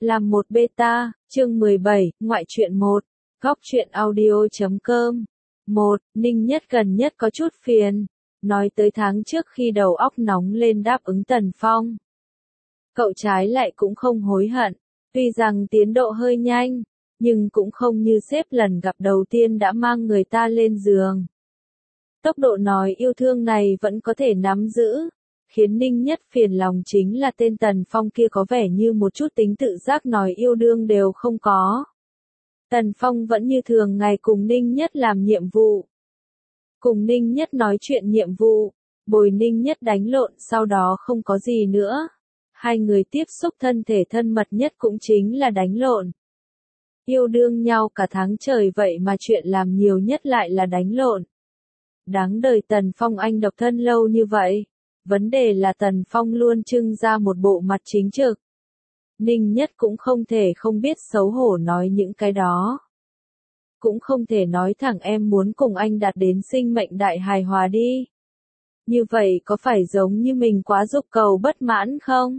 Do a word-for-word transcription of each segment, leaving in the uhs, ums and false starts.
Làm một beta, chương mười bảy, ngoại truyện một, góc truyện audio chấm com. một. Ninh Nhất gần nhất có chút phiền. Nói tới tháng trước khi đầu óc nóng lên đáp ứng Tần Phong. Cậu trái lại cũng không hối hận. Tuy rằng tiến độ hơi nhanh, nhưng cũng không như sếp lần gặp đầu tiên đã mang người ta lên giường. Tốc độ nói yêu thương này vẫn có thể nắm giữ. Khiến Ninh Nhất phiền lòng chính là tên Tần Phong kia có vẻ như một chút tính tự giác nói yêu đương đều không có. Tần Phong vẫn như thường ngày cùng Ninh Nhất làm nhiệm vụ. Cùng Ninh Nhất nói chuyện nhiệm vụ, bồi Ninh Nhất đánh lộn sau đó không có gì nữa. Hai người tiếp xúc thân thể thân mật nhất cũng chính là đánh lộn. Yêu đương nhau cả tháng trời vậy mà chuyện làm nhiều nhất lại là đánh lộn. Đáng đời Tần Phong anh độc thân lâu như vậy. Vấn đề là Tần Phong luôn trưng ra một bộ mặt chính trực. Ninh Nhất cũng không thể không biết xấu hổ nói những cái đó. Cũng không thể nói thẳng em muốn cùng anh đạt đến sinh mệnh đại hài hòa đi. Như vậy có phải giống như mình quá dục cầu bất mãn không?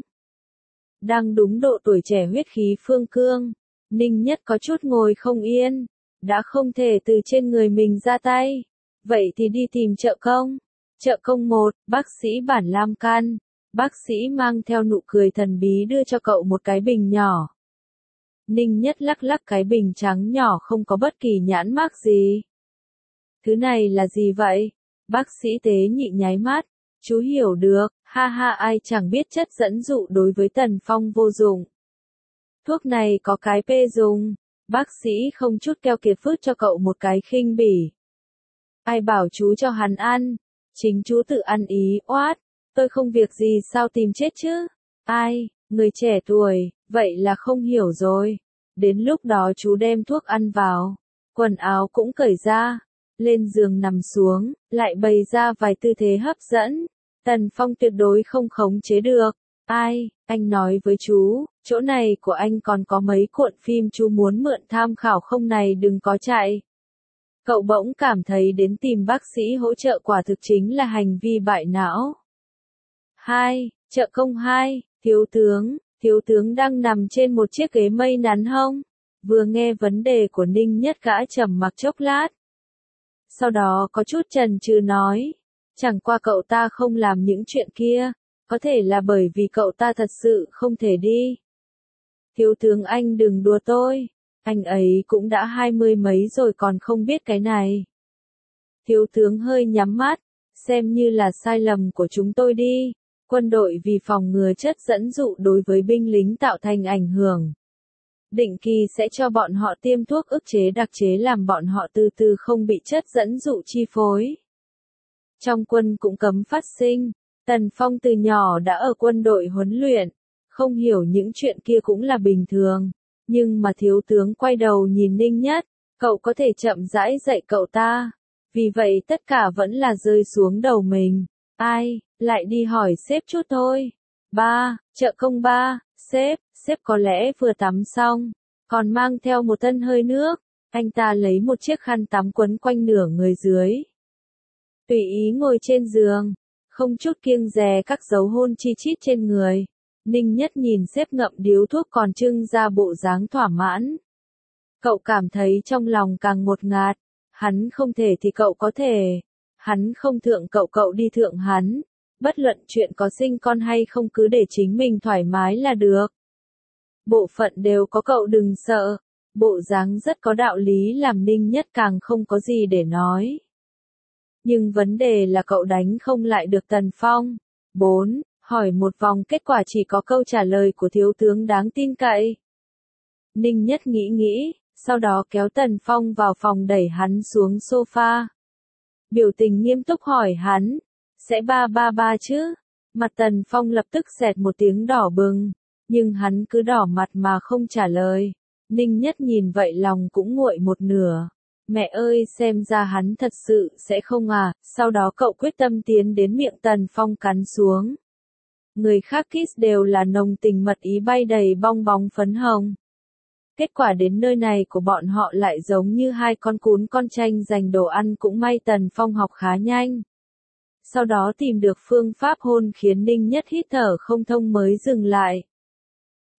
Đang đúng độ tuổi trẻ huyết khí phương cương, Ninh Nhất có chút ngồi không yên. Đã không thể từ trên người mình ra tay. Vậy thì đi tìm trợ công. Trợ công một, bác sĩ Bản Lam Can. Bác sĩ mang theo nụ cười thần bí đưa cho cậu một cái bình nhỏ. Ninh Nhất lắc lắc cái bình trắng nhỏ không có bất kỳ nhãn mác gì. Thứ này là gì vậy? Bác sĩ tế nhị nháy mắt. Chú hiểu được, ha ha ai chẳng biết chất dẫn dụ đối với Tần Phong vô dụng. Thuốc này có cái pê dùng. Bác sĩ không chút keo kiệt phứt cho cậu một cái khinh bỉ. Ai bảo chú cho hắn ăn? Chính chú tự ăn ý, oát, tôi không việc gì sao tìm chết chứ? Ai, người trẻ tuổi, vậy là không hiểu rồi. Đến lúc đó chú đem thuốc ăn vào, quần áo cũng cởi ra, lên giường nằm xuống, lại bày ra vài tư thế hấp dẫn. Tần Phong tuyệt đối không khống chế được. Ai, anh nói với chú, chỗ này của anh còn có mấy cuộn phim chú muốn mượn tham khảo không này đừng có chạy. Cậu bỗng cảm thấy đến tìm bác sĩ hỗ trợ quả thực chính là hành vi bại não. hai. Trợ công hai. Thiếu tướng, thiếu tướng đang nằm trên một chiếc ghế mây nắn hông. Vừa nghe vấn đề của Ninh Nhất gã trầm mặc chốc lát. Sau đó có chút chần chừ nói. Chẳng qua cậu ta không làm những chuyện kia. Có thể là bởi vì cậu ta thật sự không thể đi. Thiếu tướng anh đừng đùa tôi. Anh ấy cũng đã hai mươi mấy rồi còn không biết cái này. Thiếu tướng hơi nhắm mắt, xem như là sai lầm của chúng tôi đi. Quân đội vì phòng ngừa chất dẫn dụ đối với binh lính tạo thành ảnh hưởng. Định kỳ sẽ cho bọn họ tiêm thuốc ức chế đặc chế làm bọn họ từ từ không bị chất dẫn dụ chi phối. Trong quân cũng cấm phát sinh. Tần Phong từ nhỏ đã ở quân đội huấn luyện, không hiểu những chuyện kia cũng là bình thường. Nhưng mà thiếu tướng quay đầu nhìn Ninh Nhất, cậu có thể chậm rãi dạy cậu ta. Vì vậy tất cả vẫn là rơi xuống đầu mình. Ai, lại đi hỏi sếp chút thôi. Ba, trợ công ba, sếp, sếp có lẽ vừa tắm xong, còn mang theo một thân hơi nước. Anh ta lấy một chiếc khăn tắm quấn quanh nửa người dưới. Tùy ý ngồi trên giường, không chút kiêng dè các dấu hôn chi chít trên người. Ninh Nhất nhìn sếp ngậm điếu thuốc còn trưng ra bộ dáng thỏa mãn. Cậu cảm thấy trong lòng càng ngột ngạt. Hắn không thể thì cậu có thể. Hắn không thượng cậu cậu đi thượng hắn. Bất luận chuyện có sinh con hay không cứ để chính mình thoải mái là được. Bộ phận đều có cậu đừng sợ. Bộ dáng rất có đạo lý làm Ninh Nhất càng không có gì để nói. Nhưng vấn đề là cậu đánh không lại được Tần Phong. bốn. Hỏi một vòng kết quả chỉ có câu trả lời của thiếu tướng đáng tin cậy. Ninh Nhất nghĩ nghĩ, sau đó kéo Tần Phong vào phòng đẩy hắn xuống sofa. Biểu tình nghiêm túc hỏi hắn, sẽ ba ba ba chứ? Mặt Tần Phong lập tức xẹt một tiếng đỏ bừng, nhưng hắn cứ đỏ mặt mà không trả lời. Ninh Nhất nhìn vậy lòng cũng nguội một nửa. Mẹ ơi xem ra hắn thật sự sẽ không à, sau đó cậu quyết tâm tiến đến miệng Tần Phong cắn xuống. Người khác kiss đều là nồng tình mật ý bay đầy bong bóng phấn hồng. Kết quả đến nơi này của bọn họ lại giống như hai con cún con tranh giành đồ ăn cũng may Tần Phong học khá nhanh. Sau đó tìm được phương pháp hôn khiến Ninh Nhất hít thở không thông mới dừng lại.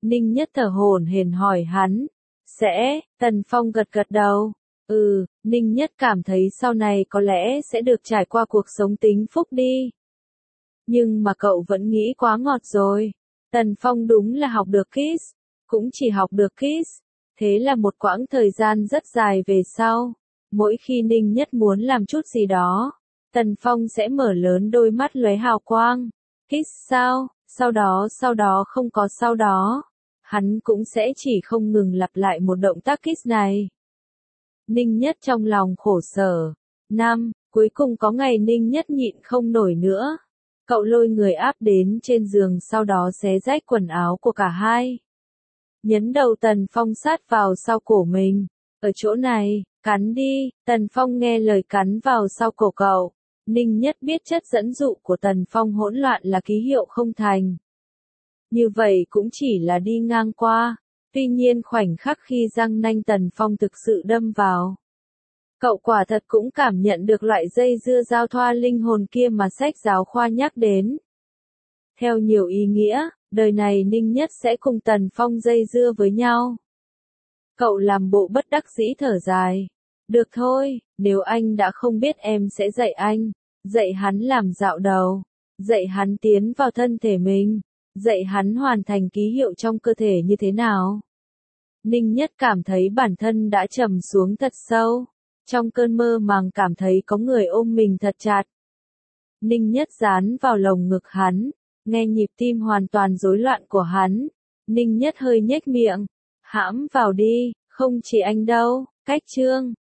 Ninh Nhất thở hổn hển hỏi hắn. Sẽ, Tần Phong gật gật đầu. Ừ, Ninh Nhất cảm thấy sau này có lẽ sẽ được trải qua cuộc sống tính phúc đi. Nhưng mà cậu vẫn nghĩ quá ngọt rồi. Tần Phong đúng là học được kiss, cũng chỉ học được kiss. Thế là một quãng thời gian rất dài về sau, mỗi khi Ninh Nhất muốn làm chút gì đó, Tần Phong sẽ mở lớn đôi mắt lóe hào quang. Kiss sao, sau đó sau đó không có sau đó. Hắn cũng sẽ chỉ không ngừng lặp lại một động tác kiss này. Ninh Nhất trong lòng khổ sở. Năm, cuối cùng có ngày Ninh Nhất nhịn không nổi nữa. Cậu lôi người áp đến trên giường sau đó xé rách quần áo của cả hai. Nhấn đầu Tần Phong sát vào sau cổ mình. Ở chỗ này, cắn đi, Tần Phong nghe lời cắn vào sau cổ cậu. Ninh Nhất biết chất dẫn dụ của Tần Phong hỗn loạn là ký hiệu không thành. Như vậy cũng chỉ là đi ngang qua. Tuy nhiên khoảnh khắc khi răng nanh Tần Phong thực sự đâm vào, cậu quả thật cũng cảm nhận được loại dây dưa giao thoa linh hồn kia mà sách giáo khoa nhắc đến. Theo nhiều ý nghĩa, đời này Ninh Nhất sẽ cùng Tần Phong dây dưa với nhau. Cậu làm bộ bất đắc dĩ thở dài. Được thôi, nếu anh đã không biết em sẽ dạy anh. Dạy hắn làm dạo đầu. Dạy hắn tiến vào thân thể mình. Dạy hắn hoàn thành ký hiệu trong cơ thể như thế nào. Ninh Nhất cảm thấy bản thân đã trầm xuống thật sâu. Trong cơn mơ màng cảm thấy có người ôm mình thật chặt. Ninh Nhất dán vào lồng ngực hắn. Nghe nhịp tim hoàn toàn rối loạn của hắn. Ninh Nhất hơi nhếch miệng. Hãm vào đi, không chỉ anh đâu. Cách chương.